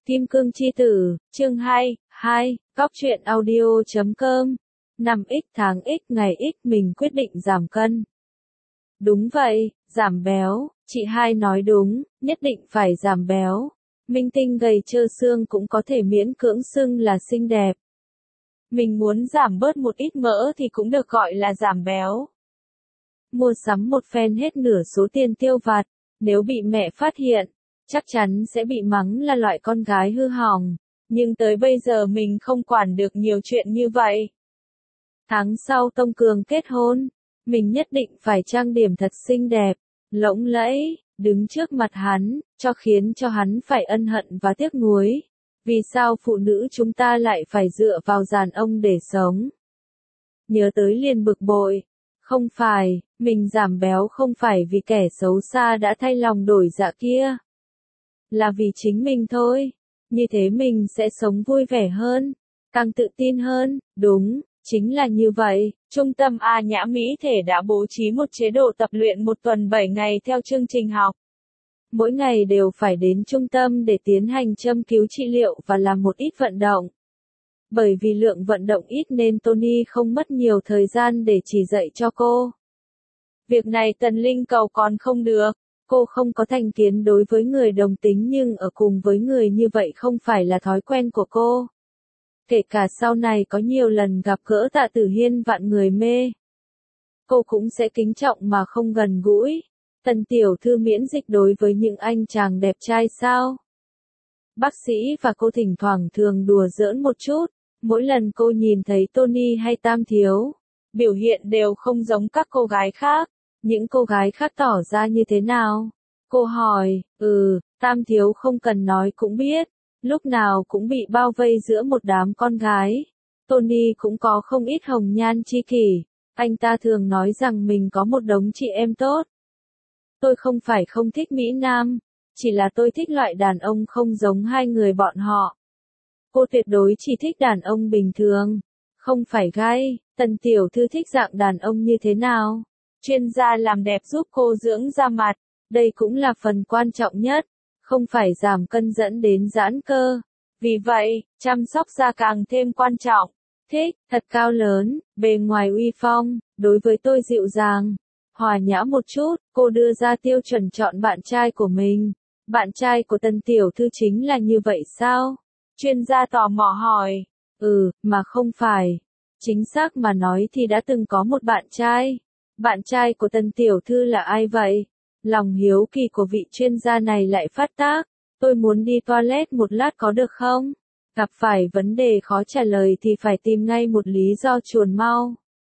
Kim Cương Chi Tử, chương 2, Góc truyện audio.com. Năm x tháng x ngày x mình quyết định giảm cân. Đúng vậy, giảm béo, chị hai nói đúng, nhất định phải giảm béo. Minh tinh gầy trơ xương cũng có thể miễn cưỡng xưng là xinh đẹp. Mình muốn giảm bớt một ít mỡ thì cũng được gọi là giảm béo. Mua sắm một phen hết nửa số tiền tiêu vặt, nếu bị mẹ phát hiện, chắc chắn sẽ bị mắng là loại con gái hư hỏng. Nhưng tới bây giờ mình không quản được nhiều chuyện như vậy. Tháng sau Tông Cường kết hôn, mình nhất định phải trang điểm thật xinh đẹp, lộng lẫy, đứng trước mặt hắn, khiến cho hắn phải ân hận và tiếc nuối. Vì sao phụ nữ chúng ta lại phải dựa vào đàn ông để sống? Nhớ tới liền bực bội. Không phải, mình giảm béo không phải vì kẻ xấu xa đã thay lòng đổi dạ kia. Là vì chính mình thôi. Như thế mình sẽ sống vui vẻ hơn, càng tự tin hơn. Đúng, chính là như vậy. Trung tâm A Nhã Mỹ Thể đã bố trí một chế độ tập luyện một tuần 7 ngày theo chương trình học. Mỗi ngày đều phải đến trung tâm để tiến hành châm cứu trị liệu và làm một ít vận động. Bởi vì lượng vận động ít nên Tony không mất nhiều thời gian để chỉ dạy cho cô. Việc này Tần Linh cầu còn không được. Cô không có thành kiến đối với người đồng tính nhưng ở cùng với người như vậy không phải là thói quen của cô. Kể cả sau này có nhiều lần gặp gỡ Tạ Tử Hiên vạn người mê, cô cũng sẽ kính trọng mà không gần gũi. Tần tiểu thư miễn dịch đối với những anh chàng đẹp trai sao? Bác sĩ và cô thỉnh thoảng thường đùa giỡn một chút. Mỗi lần cô nhìn thấy Tony hay Tam Thiếu, biểu hiện đều không giống các cô gái khác. Những cô gái khác tỏ ra như thế nào? Cô hỏi, Tam Thiếu không cần nói cũng biết, lúc nào cũng bị bao vây giữa một đám con gái. Tony cũng có không ít hồng nhan chi kỷ, anh ta thường nói rằng mình có một đống chị em tốt. Tôi không phải không thích Mỹ Nam, chỉ là tôi thích loại đàn ông không giống hai người bọn họ. Cô tuyệt đối chỉ thích đàn ông bình thường, không phải gay. Tần tiểu thư thích dạng đàn ông như thế nào? Chuyên gia làm đẹp giúp cô dưỡng da mặt, đây cũng là phần quan trọng nhất, không phải giảm cân dẫn đến giãn cơ. Vì vậy, chăm sóc da càng thêm quan trọng. Thích, thật cao lớn, bề ngoài uy phong, đối với tôi dịu dàng, hòa nhã một chút. Cô đưa ra tiêu chuẩn chọn bạn trai của mình. Bạn trai của Tần tiểu thư chính là như vậy sao? Chuyên gia tò mò hỏi. Mà không phải. Chính xác mà nói thì đã từng có một bạn trai. Bạn trai của Tần tiểu thư là ai vậy? Lòng hiếu kỳ của vị chuyên gia này lại phát tác. Tôi muốn đi toilet một lát có được không? Gặp phải vấn đề khó trả lời thì phải tìm ngay một lý do chuồn mau.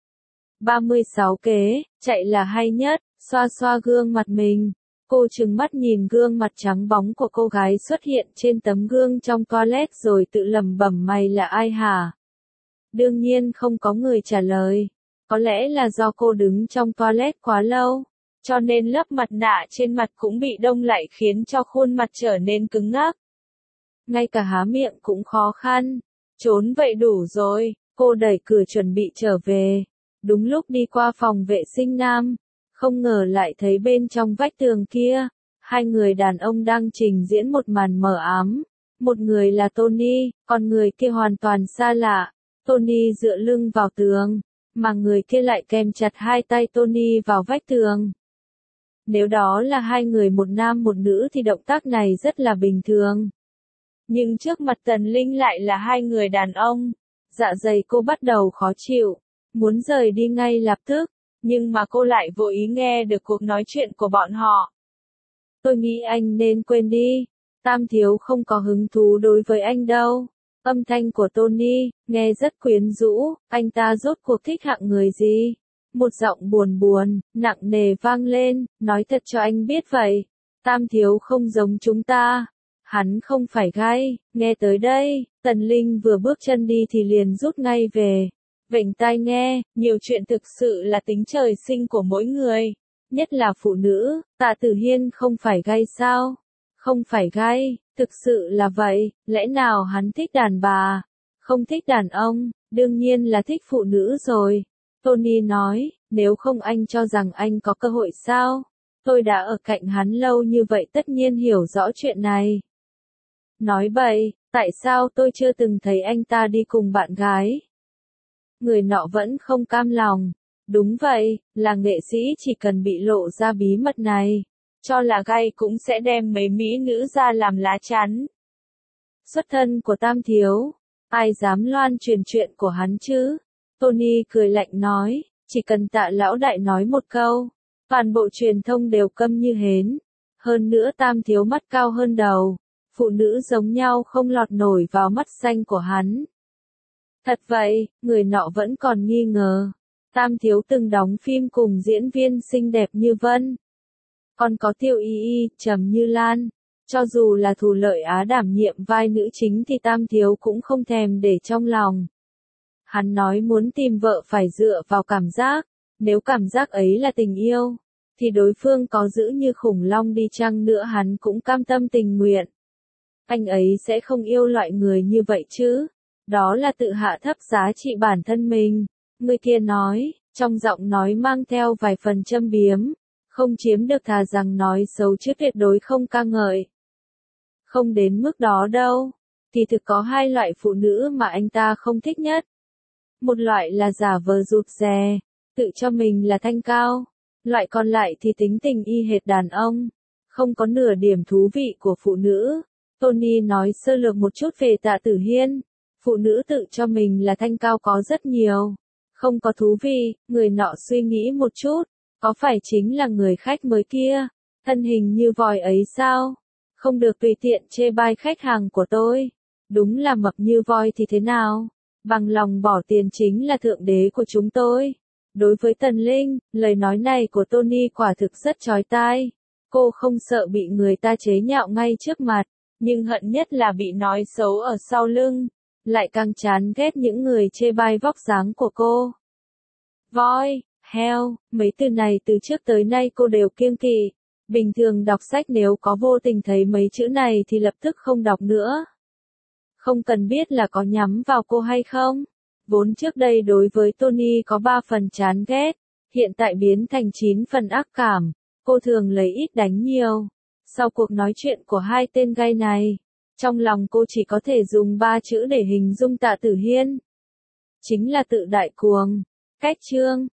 36 kế, chạy là hay nhất. Xoa xoa gương mặt mình. Cô trừng mắt nhìn gương mặt trắng bóng của cô gái xuất hiện trên tấm gương trong toilet rồi tự lẩm bẩm, mày là ai hả? Đương nhiên không có người trả lời. Có lẽ là do cô đứng trong toilet quá lâu, cho nên lớp mặt nạ trên mặt cũng bị đông lại khiến cho khuôn mặt trở nên cứng ngắc. Ngay cả há miệng cũng khó khăn. Trốn vậy đủ rồi, cô đẩy cửa chuẩn bị trở về. Đúng lúc đi qua phòng vệ sinh nam, không ngờ lại thấy bên trong vách tường kia, hai người đàn ông đang trình diễn một màn mờ ám. Một người là Tony, còn người kia hoàn toàn xa lạ. Tony dựa lưng vào tường, mà người kia lại kèm chặt hai tay Tony vào vách tường. Nếu đó là hai người một nam một nữ thì động tác này rất là bình thường. Nhưng trước mặt Tần Linh lại là hai người đàn ông. Dạ dày cô bắt đầu khó chịu, muốn rời đi ngay lập tức, nhưng mà cô lại vô ý nghe được cuộc nói chuyện của bọn họ. Tôi nghĩ anh nên quên đi, Tam Thiếu không có hứng thú đối với anh đâu. Âm thanh của Tony, nghe rất quyến rũ, anh ta rốt cuộc thích hạng người gì? Một giọng buồn buồn, nặng nề vang lên, nói thật cho anh biết vậy. Tam Thiếu không giống chúng ta. Hắn không phải gay. Nghe tới đây, Tần Linh vừa bước chân đi thì liền rút ngay về. Vểnh tai nghe, nhiều chuyện thực sự là tính trời sinh của mỗi người. Nhất là phụ nữ. Tạ Tử Hiên không phải gay sao? Không phải gay, thực sự là vậy. Lẽ nào hắn thích đàn bà, không thích đàn ông? Đương nhiên là thích phụ nữ rồi. Tony nói, nếu không anh cho rằng anh có cơ hội sao? Tôi đã ở cạnh hắn lâu như vậy tất nhiên hiểu rõ chuyện này. Nói bậy, tại sao tôi chưa từng thấy anh ta đi cùng bạn gái? Người nọ vẫn không cam lòng. Đúng vậy, là nghệ sĩ chỉ cần bị lộ ra bí mật này, cho là gay cũng sẽ đem mấy mỹ nữ ra làm lá chắn. Xuất thân của Tam Thiếu, ai dám loan truyền chuyện của hắn chứ? Tony cười lạnh nói, chỉ cần Tạ lão đại nói một câu, toàn bộ truyền thông đều câm như hến. Hơn nữa Tam Thiếu mắt cao hơn đầu, phụ nữ giống nhau không lọt nổi vào mắt xanh của hắn. Thật vậy, người nọ vẫn còn nghi ngờ. Tam Thiếu từng đóng phim cùng diễn viên xinh đẹp như Vân. Còn có Tiêu Y Y, Trầm Như Lan. Cho dù là Thù Lợi Á đảm nhiệm vai nữ chính thì Tam Thiếu cũng không thèm để trong lòng. Hắn nói muốn tìm vợ phải dựa vào cảm giác, nếu cảm giác ấy là tình yêu, thì đối phương có giữ như khủng long đi chăng nữa hắn cũng cam tâm tình nguyện. Anh ấy sẽ không yêu loại người như vậy chứ, đó là tự hạ thấp giá trị bản thân mình, người kia nói, trong giọng nói mang theo vài phần châm biếm, không chiếm được thà rằng nói xấu chứ tuyệt đối không ca ngợi. Không đến mức đó đâu, thì thực có hai loại phụ nữ mà anh ta không thích nhất. Một loại là giả vờ rụt rè, tự cho mình là thanh cao. Loại còn lại thì tính tình y hệt đàn ông, không có nửa điểm thú vị của phụ nữ. Tony nói sơ lược một chút về Tạ Tử Hiên. Phụ nữ tự cho mình là thanh cao có rất nhiều. Không có thú vị, người nọ suy nghĩ một chút. Có phải chính là người khách mới kia? Thân hình như voi ấy sao? Không được tùy tiện chê bai khách hàng của tôi. Đúng là mập như voi thì thế nào? Bằng lòng bỏ tiền chính là thượng đế của chúng tôi. Đối với Tần Linh, lời nói này của Tony quả thực rất chói tai. Cô không sợ bị người ta chế nhạo ngay trước mặt, nhưng hận nhất là bị nói xấu ở sau lưng. Lại càng chán ghét những người chê bai vóc dáng của cô. Voi, heo, mấy từ này từ trước tới nay cô đều kiêng kỵ. Bình thường đọc sách nếu có vô tình thấy mấy chữ này thì lập tức không đọc nữa. Không cần biết là có nhắm vào cô hay không. Vốn trước đây đối với Tony có 3 phần chán ghét, hiện tại biến thành 9 phần ác cảm, cô thường lấy ít đánh nhiều. Sau cuộc nói chuyện của hai tên gay này, trong lòng cô chỉ có thể dùng 3 chữ để hình dung Tạ Tử Hiên. Chính là tự đại cuồng. Cách chương